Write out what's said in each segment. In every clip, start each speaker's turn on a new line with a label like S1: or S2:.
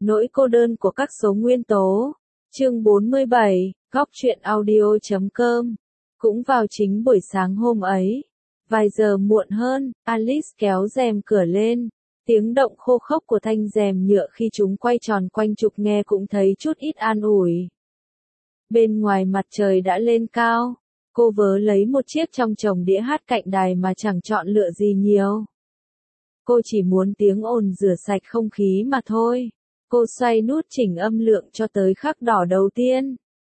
S1: Nỗi cô đơn của các số nguyên tố. Chương 47, Góc truyện audio.com. Cũng vào chính buổi sáng hôm ấy, vài giờ muộn hơn, Alice kéo rèm cửa lên. Tiếng động khô khốc của thanh rèm nhựa khi chúng quay tròn quanh trục nghe cũng thấy chút ít an ủi. Bên ngoài mặt trời đã lên cao. Cô vớ lấy một chiếc trong chồng đĩa hát cạnh đài mà chẳng chọn lựa gì nhiều. Cô chỉ muốn tiếng ồn rửa sạch không khí mà thôi. Cô xoay nút chỉnh âm lượng cho tới khắc đỏ đầu tiên.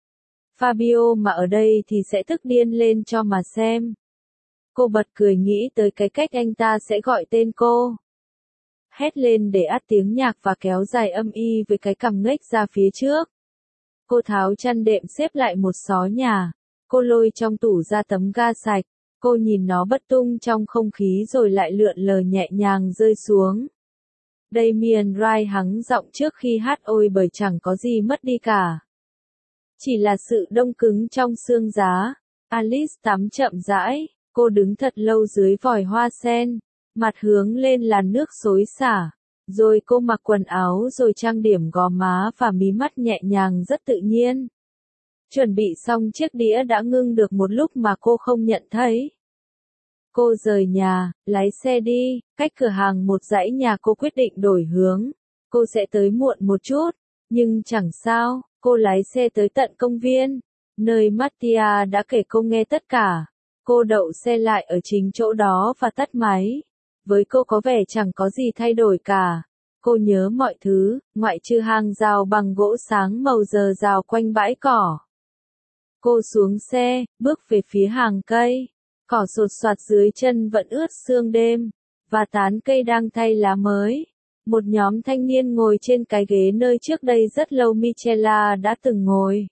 S1: Fabio mà ở đây thì sẽ tức điên lên cho mà xem. Cô bật cười nghĩ tới cái cách anh ta sẽ gọi tên cô. Hét lên để át tiếng nhạc và kéo dài âm y với cái cằm nghếch ra phía trước. Cô tháo chăn đệm xếp lại một xó nhà. Cô lôi trong tủ ra tấm ga sạch. Cô nhìn nó bất tung trong không khí rồi lại lượn lờ nhẹ nhàng rơi xuống. Damien Wright hắng giọng trước khi hát ôi bởi chẳng có gì mất đi cả. Chỉ là sự đông cứng trong xương giá. Alice tắm chậm rãi. Cô đứng thật lâu dưới vòi hoa sen. Mặt hướng lên làn nước xối xả. Rồi cô mặc quần áo rồi trang điểm gò má và mí mắt nhẹ nhàng rất tự nhiên. Chuẩn bị xong chiếc đĩa đã ngưng được một lúc mà cô không nhận thấy. Cô rời nhà, lái xe đi, cách cửa hàng một dãy nhà cô quyết định đổi hướng. Cô sẽ tới muộn một chút, nhưng chẳng sao, cô lái xe tới tận công viên, nơi Mattia đã kể cô nghe tất cả. Cô đậu xe lại ở chính chỗ đó và tắt máy. Với cô có vẻ chẳng có gì thay đổi cả. Cô nhớ mọi thứ, ngoại trừ hàng rào bằng gỗ sáng màu giờ rào quanh bãi cỏ. Cô xuống xe, bước về phía hàng cây. Cỏ sột soạt dưới chân vẫn ướt sương đêm, và tán cây đang thay lá mới. Một nhóm thanh niên ngồi trên cái ghế nơi trước đây rất lâu Michela đã từng ngồi.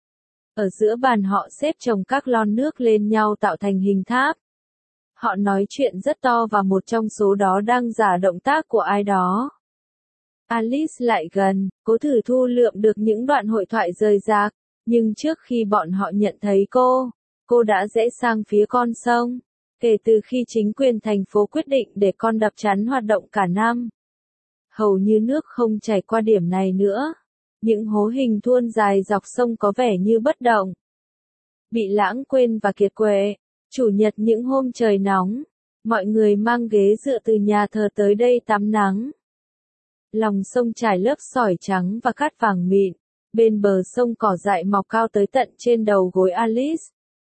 S1: Ở giữa bàn họ xếp chồng các lon nước lên nhau tạo thành hình tháp. Họ nói chuyện rất to và một trong số đó đang giả động tác của ai đó. Alice lại gần, cố thử thu lượm được những đoạn hội thoại rời rạc, nhưng trước khi bọn họ nhận thấy cô đã rẽ sang phía con sông. Kể từ khi chính quyền thành phố quyết định để con đập chắn hoạt động cả năm, hầu như nước không chảy qua điểm này nữa. Những hố hình thuôn dài dọc sông có vẻ như bất động, bị lãng quên và kiệt quệ. Chủ nhật những hôm trời nóng, mọi người mang ghế dựa từ nhà thờ tới đây tắm nắng. Lòng sông trải lớp sỏi trắng và cát vàng mịn. Bên bờ sông cỏ dại mọc cao tới tận trên đầu gối Alice.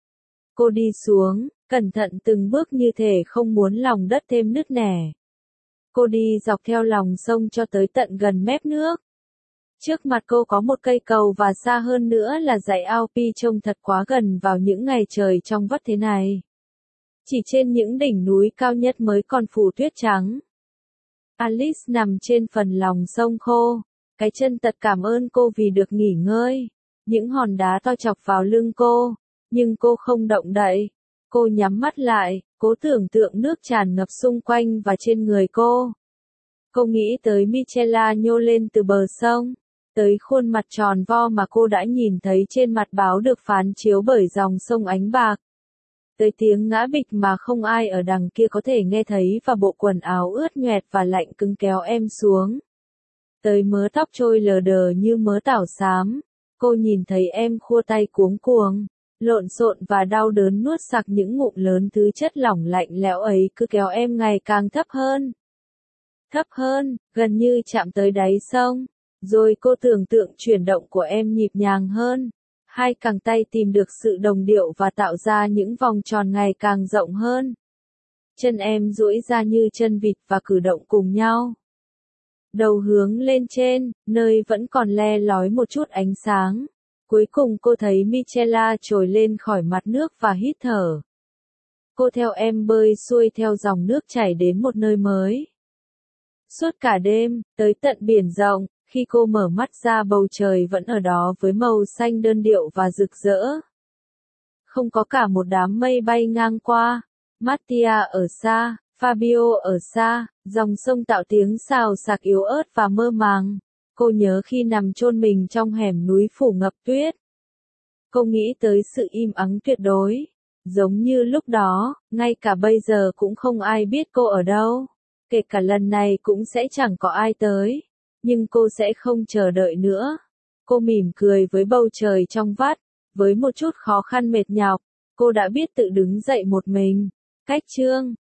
S1: Cô đi xuống, cẩn thận từng bước như thể không muốn lòng đất thêm nứt nẻ. Cô đi dọc theo lòng sông cho tới tận gần mép nước. Trước mặt cô có một cây cầu và xa hơn nữa là dãy Alpi trông thật quá gần vào những ngày trời trong vắt thế này. Chỉ trên những đỉnh núi cao nhất mới còn phủ tuyết trắng. Alice nằm trên phần lòng sông khô. Cái chân tật cảm ơn cô vì được nghỉ ngơi. Những hòn đá to chọc vào lưng cô. Nhưng cô không động đậy. Cô nhắm mắt lại, cố tưởng tượng nước tràn ngập xung quanh và trên người cô. Cô nghĩ tới Michela nhô lên từ bờ sông. Tới khuôn mặt tròn vo mà cô đã nhìn thấy trên mặt báo được phán chiếu bởi dòng sông ánh bạc. Tới tiếng ngã bịch mà không ai ở đằng kia có thể nghe thấy và bộ quần áo ướt nhoẹt và lạnh cứng kéo em xuống. Tới mớ tóc trôi lờ đờ như mớ tảo xám. Cô nhìn thấy em khua tay cuống cuồng, lộn xộn và đau đớn nuốt sặc những ngụm lớn thứ chất lỏng lạnh lẽo ấy cứ kéo em ngày càng thấp hơn. Thấp hơn, gần như chạm tới đáy sông. Rồi cô tưởng tượng chuyển động của em nhịp nhàng hơn. Hai cẳng tay tìm được sự đồng điệu và tạo ra những vòng tròn ngày càng rộng hơn. Chân em duỗi ra như chân vịt và cử động cùng nhau. Đầu hướng lên trên, nơi vẫn còn le lói một chút ánh sáng. Cuối cùng cô thấy Michela trồi lên khỏi mặt nước và hít thở. Cô theo em bơi xuôi theo dòng nước chảy đến một nơi mới. Suốt cả đêm, tới tận biển rộng, khi cô mở mắt ra bầu trời vẫn ở đó với màu xanh đơn điệu và rực rỡ. Không có cả một đám mây bay ngang qua. Mattia ở xa, Fabio ở xa, dòng sông tạo tiếng xào xạc yếu ớt và mơ màng. Cô nhớ khi nằm chôn mình trong hẻm núi phủ ngập tuyết. Cô nghĩ tới sự im ắng tuyệt đối. Giống như lúc đó, ngay cả bây giờ cũng không ai biết cô ở đâu. Kể cả lần này cũng sẽ chẳng có ai tới. Nhưng cô sẽ không chờ đợi nữa. Cô mỉm cười với bầu trời trong vắt, với một chút khó khăn mệt nhọc, cô đã biết tự đứng dậy một mình. Cách chương